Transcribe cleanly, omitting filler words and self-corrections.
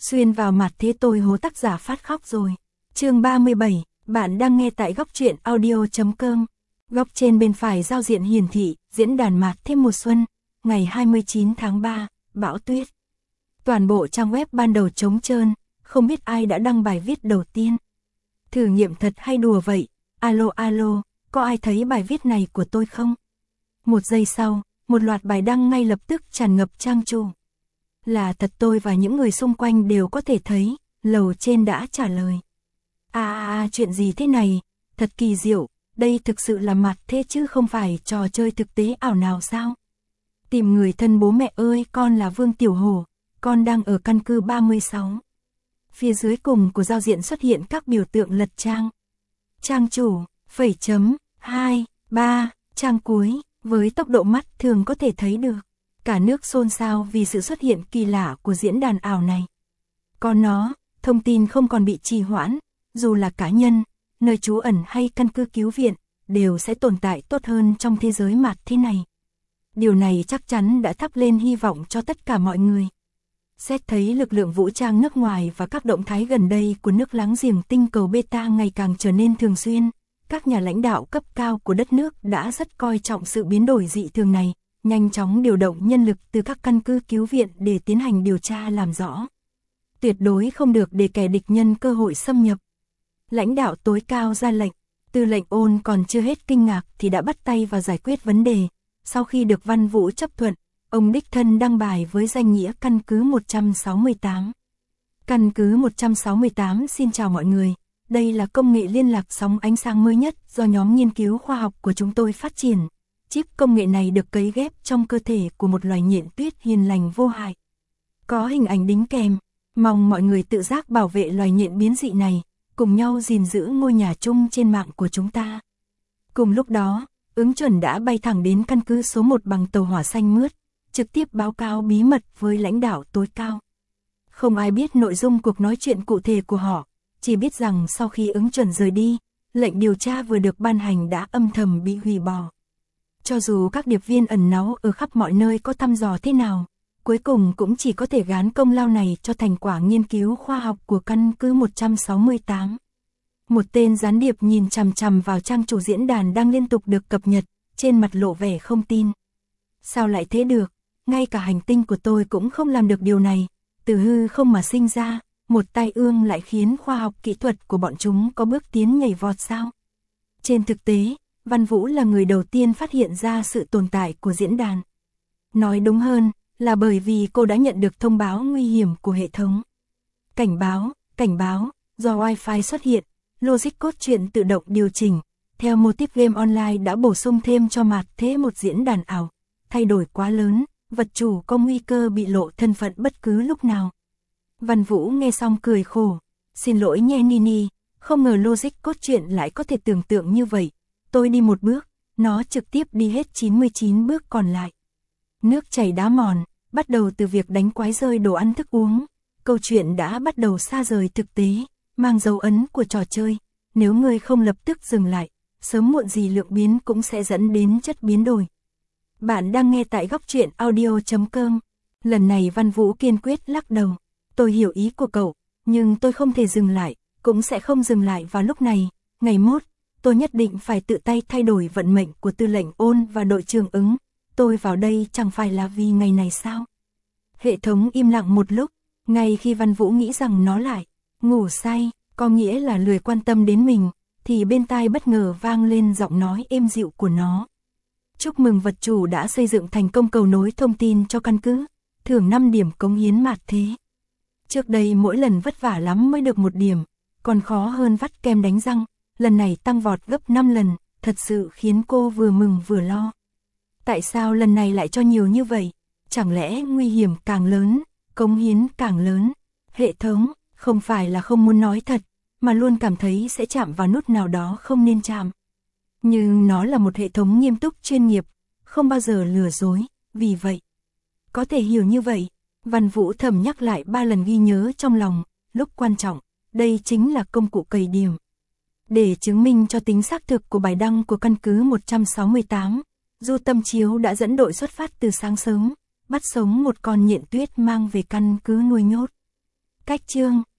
Xuyên vào mặt thế tôi hố tác giả phát khóc rồi. Chương 37, bạn đang nghe tại góc truyện audio.com. Góc trên bên phải giao diện hiển thị, diễn đàn mạt thế mùa xuân, ngày 29 tháng 3, bão tuyết. Toàn bộ trang web ban đầu trống trơn, không biết ai đã đăng bài viết đầu tiên. Thử nghiệm thật hay đùa vậy? Alo, có ai thấy bài viết này của tôi không? Một giây sau, một loạt bài đăng ngay lập tức tràn ngập trang chủ. Là thật, tôi và những người xung quanh đều có thể thấy, lầu trên đã trả lời. Chuyện gì thế này? Thật kỳ diệu, đây thực sự là mặt thế chứ không phải trò chơi thực tế ảo nào sao? Tìm người thân bố mẹ ơi, con là Vương Tiểu Hổ, con đang ở căn cứ 36. Phía dưới cùng của giao diện xuất hiện các biểu tượng lật trang. Trang chủ, phẩy chấm, 2, 3, trang cuối, với tốc độ mắt thường có thể thấy được. Cả nước xôn xao vì sự xuất hiện kỳ lạ của diễn đàn ảo này. Còn nó, thông tin không còn bị trì hoãn, dù là cá nhân, nơi trú ẩn hay căn cứ cứu viện, đều sẽ tồn tại tốt hơn trong thế giới mặt thế này. Điều này chắc chắn đã thắp lên hy vọng cho tất cả mọi người. Xét thấy lực lượng vũ trang nước ngoài và các động thái gần đây của nước láng giềng tinh cầu beta ngày càng trở nên thường xuyên, các nhà lãnh đạo cấp cao của đất nước đã rất coi trọng sự biến đổi dị thường này, nhanh chóng điều động nhân lực từ các căn cứ cứu viện để tiến hành điều tra làm rõ. Tuyệt đối không được để kẻ địch nhân cơ hội xâm nhập. Lãnh đạo tối cao ra lệnh, Tư lệnh Ôn còn chưa hết kinh ngạc thì đã bắt tay vào giải quyết vấn đề. Sau khi được Văn Vũ chấp thuận, ông đích thân đăng bài với danh nghĩa căn cứ 168. Căn cứ 168 xin chào mọi người, đây là công nghệ liên lạc sóng ánh sáng mới nhất do nhóm nghiên cứu khoa học của chúng tôi phát triển. Chip công nghệ này được cấy ghép trong cơ thể của một loài nhện tuyết hiền lành vô hại. Có hình ảnh đính kèm, mong mọi người tự giác bảo vệ loài nhện biến dị này, cùng nhau gìn giữ ngôi nhà chung trên mạng của chúng ta. Cùng lúc đó, ứng chuẩn đã bay thẳng đến căn cứ số 1 bằng tàu hỏa xanh mướt, trực tiếp báo cáo bí mật với lãnh đạo tối cao. Không ai biết nội dung cuộc nói chuyện cụ thể của họ, chỉ biết rằng sau khi ứng chuẩn rời đi, lệnh điều tra vừa được ban hành đã âm thầm bị hủy bỏ. Cho dù các điệp viên ẩn náu ở khắp mọi nơi có thăm dò thế nào, cuối cùng cũng chỉ có thể gán công lao này cho thành quả nghiên cứu khoa học của căn cứ 168. Một tên gián điệp nhìn chằm chằm vào trang chủ diễn đàn đang liên tục được cập nhật, trên mặt lộ vẻ không tin. Sao lại thế được, ngay cả hành tinh của tôi cũng không làm được điều này, từ hư không mà sinh ra, một tai ương lại khiến khoa học kỹ thuật của bọn chúng có bước tiến nhảy vọt sao? Trên thực tế, Văn Vũ là người đầu tiên phát hiện ra sự tồn tại của diễn đàn. Nói đúng hơn, là bởi vì cô đã nhận được thông báo nguy hiểm của hệ thống. Cảnh báo, do Wi-Fi xuất hiện, logic cốt truyện tự động điều chỉnh, theo mô típ game online đã bổ sung thêm cho mặt thế một diễn đàn ảo. Thay đổi quá lớn, vật chủ có nguy cơ bị lộ thân phận bất cứ lúc nào. Văn Vũ nghe xong cười khổ. Xin lỗi nhé Nini, không ngờ logic cốt truyện lại có thể tưởng tượng như vậy. Tôi đi một bước, nó trực tiếp đi hết 99 bước còn lại. Nước chảy đá mòn, bắt đầu từ việc đánh quái rơi đồ ăn thức uống. Câu chuyện đã bắt đầu xa rời thực tế, mang dấu ấn của trò chơi. Nếu người không lập tức dừng lại, sớm muộn gì lượng biến cũng sẽ dẫn đến chất biến đổi. Bạn đang nghe tại góc truyện audio.com. Lần này Văn Vũ kiên quyết lắc đầu. Tôi hiểu ý của cậu, nhưng tôi không thể dừng lại, cũng sẽ không dừng lại vào lúc này. Ngày mốt, tôi nhất định phải tự tay thay đổi vận mệnh của Tư lệnh Ôn và đội trưởng Ứng. Tôi vào đây chẳng phải là vì ngày này sao? Hệ thống im lặng một lúc, ngay khi Văn Vũ nghĩ rằng nó lại ngủ say, có nghĩa là lười quan tâm đến mình, thì bên tai bất ngờ vang lên giọng nói êm dịu của nó. Chúc mừng vật chủ đã xây dựng thành công cầu nối thông tin cho căn cứ, thưởng 5 điểm cống hiến mạt thế. Trước đây mỗi lần vất vả lắm mới được 1 điểm, còn khó hơn vắt kem đánh răng, lần này tăng vọt gấp 5 lần, thật sự khiến cô vừa mừng vừa lo. Tại sao lần này lại cho nhiều như vậy? Chẳng lẽ nguy hiểm càng lớn, cống hiến càng lớn? Hệ thống, không phải là không muốn nói thật, mà luôn cảm thấy sẽ chạm vào nút nào đó không nên chạm. Nhưng nó là một hệ thống nghiêm túc chuyên nghiệp, không bao giờ lừa dối, vì vậy. Có thể hiểu như vậy, Văn Vũ thầm nhắc lại 3 lần ghi nhớ trong lòng, lúc quan trọng, đây chính là công cụ cày điểm. Để chứng minh cho tính xác thực của bài đăng của căn cứ 168, Du Tâm Chiếu đã dẫn đội xuất phát từ sáng sớm, bắt sống một con nhện tuyết mang về căn cứ nuôi nhốt. Cách chương